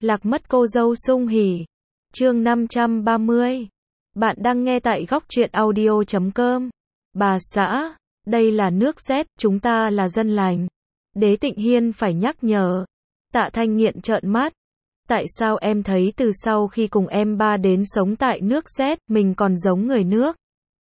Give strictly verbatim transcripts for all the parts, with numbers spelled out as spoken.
Lạc mất cô dâu sung hỉ. Chương năm trăm ba mươi. Bạn đang nghe tại góc truyện audio chấm com. Bà xã, đây là nước Z, chúng ta là dân lành. Đế Tịnh Hiên phải nhắc nhở. Tạ Thanh Nghiện trợn mắt. Tại sao em thấy từ sau khi cùng em ba đến sống tại nước Z, mình còn giống người nước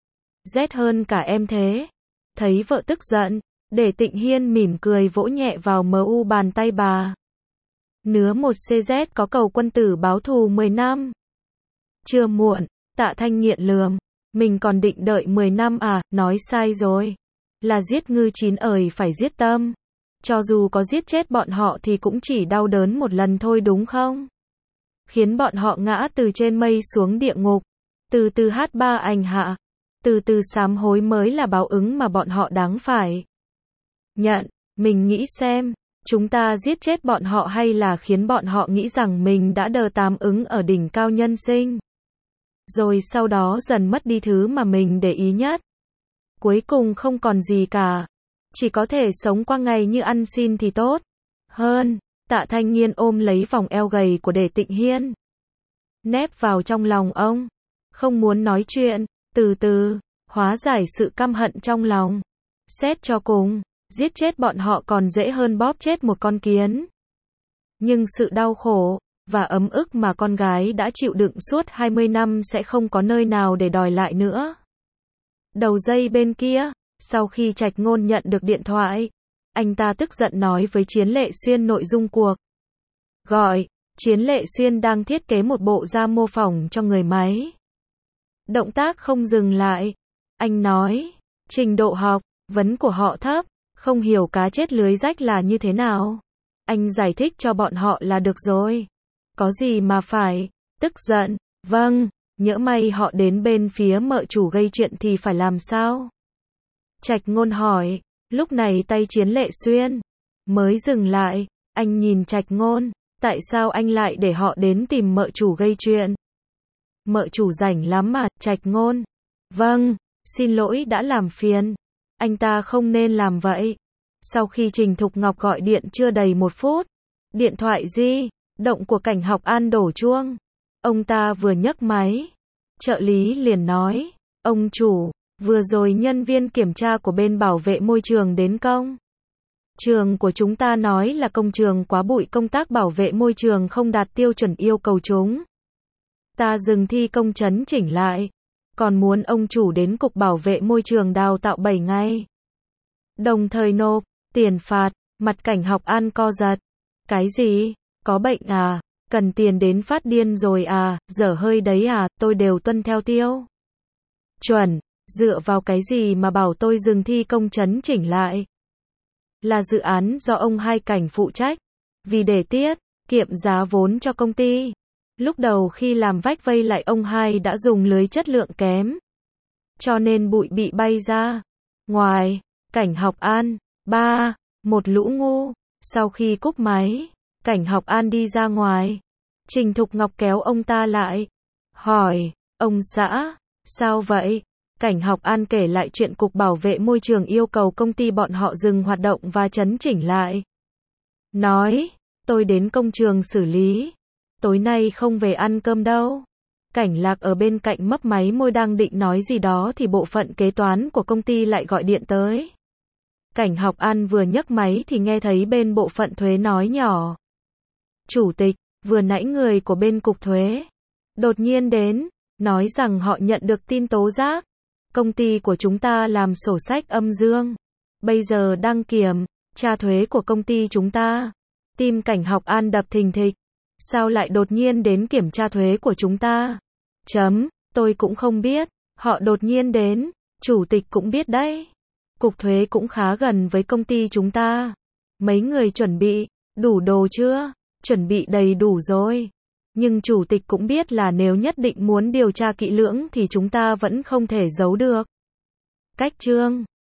Z hơn cả em thế? Thấy vợ tức giận, Đế Tịnh Hiên mỉm cười vỗ nhẹ vào mờ u bàn tay bà. Nứa một xê dét có cầu quân tử báo thù mười năm. Chưa muộn, Tạ Thanh Nghiện lườm. Mình còn định đợi mười năm à, nói sai rồi. Là giết ngư chín ời phải giết tâm. Cho dù có giết chết bọn họ thì cũng chỉ đau đớn một lần thôi đúng không? Khiến bọn họ ngã từ trên mây xuống địa ngục. Từ từ hát ba ảnh hạ. Từ từ sám hối mới là báo ứng mà bọn họ đáng phải nhận. Mình nghĩ xem, chúng ta giết chết bọn họ hay là khiến bọn họ nghĩ rằng mình đã đờ tám ứng ở đỉnh cao nhân sinh. Rồi sau đó dần mất đi thứ mà mình để ý nhất. Cuối cùng không còn gì cả. Chỉ có thể sống qua ngày như ăn xin thì tốt hơn. Tạ Thanh Nghiên ôm lấy vòng eo gầy của Đế Tịnh Hiên. Nép vào trong lòng ông. Không muốn nói chuyện. Từ từ, hóa giải sự căm hận trong lòng. Xét cho cùng, giết chết bọn họ còn dễ hơn bóp chết một con kiến. Nhưng sự đau khổ và ấm ức mà con gái đã chịu đựng suốt hai mươi năm sẽ không có nơi nào để đòi lại nữa. Đầu dây bên kia, sau khi Trạch Ngôn nhận được điện thoại, anh ta tức giận nói với Chiến Lệ Xuyên nội dung cuộc gọi. Chiến Lệ Xuyên đang thiết kế một bộ da mô phỏng cho người máy. Động tác không dừng lại. Anh nói, trình độ học vấn của họ thấp, không hiểu cá chết lưới rách là như thế nào. Anh giải thích cho bọn họ là được rồi. Có gì mà phải tức giận. Vâng, nhỡ may họ đến bên phía mợ chủ gây chuyện thì phải làm sao? Trạch Ngôn hỏi. Lúc này tay Chiến Lệ Xuyên mới dừng lại. Anh nhìn Trạch Ngôn. Tại sao anh lại để họ đến tìm mợ chủ gây chuyện? Mợ chủ rảnh lắm mà, Trạch Ngôn. Vâng, xin lỗi đã làm phiền. Anh ta không nên làm vậy. Sau khi Trình Thục Ngọc gọi điện chưa đầy một phút, điện thoại di động của Cảnh Học An đổ chuông. Ông ta vừa nhấc máy, trợ lý liền nói, ông chủ, vừa rồi nhân viên kiểm tra của bên bảo vệ môi trường đến công trường của chúng ta nói là công trường quá bụi, công tác bảo vệ môi trường không đạt tiêu chuẩn yêu cầu chúng ta dừng thi công chấn chỉnh lại. Còn muốn ông chủ đến cục bảo vệ môi trường đào tạo bảy ngày. Đồng thời nộp tiền phạt. Mặt Cảnh Học An co giật. Cái gì? Có bệnh à? Cần tiền đến phát điên rồi à? Dở hơi đấy à? Tôi đều tuân theo tiêu chuẩn. Dựa vào cái gì mà bảo tôi dừng thi công chấn chỉnh lại? Là dự án do ông Hai Cảnh phụ trách. Vì để tiết kiệm giá vốn cho công ty, lúc đầu khi làm vách vây lại ông Hai đã dùng lưới chất lượng kém. Cho nên bụi bị bay ra ngoài. Cảnh Học An. Ba. Một lũ ngu. Sau khi cúp máy, Cảnh Học An đi ra ngoài. Trình Thục Ngọc kéo ông ta lại. Hỏi, ông xã, sao vậy? Cảnh Học An kể lại chuyện cục bảo vệ môi trường yêu cầu công ty bọn họ dừng hoạt động và chấn chỉnh lại. Nói, tôi đến công trường xử lý. Tối nay không về ăn cơm đâu. Cảnh Lạc ở bên cạnh mấp máy môi đang định nói gì đó thì bộ phận kế toán của công ty lại gọi điện tới. Cảnh Học An vừa nhấc máy thì nghe thấy bên bộ phận thuế nói nhỏ. Chủ tịch, vừa nãy người của bên cục thuế đột nhiên đến, nói rằng họ nhận được tin tố giác. Công ty của chúng ta làm sổ sách âm dương. Bây giờ đăng kiểm tra thuế của công ty chúng ta. Tim Cảnh Học An đập thình thịch. Sao lại đột nhiên đến kiểm tra thuế của chúng ta? Chấm, tôi cũng không biết. Họ đột nhiên đến, chủ tịch cũng biết đấy. Cục thuế cũng khá gần với công ty chúng ta. Mấy người chuẩn bị đủ đồ chưa? Chuẩn bị đầy đủ rồi. Nhưng chủ tịch cũng biết là nếu nhất định muốn điều tra kỹ lưỡng thì chúng ta vẫn không thể giấu được. Cách chương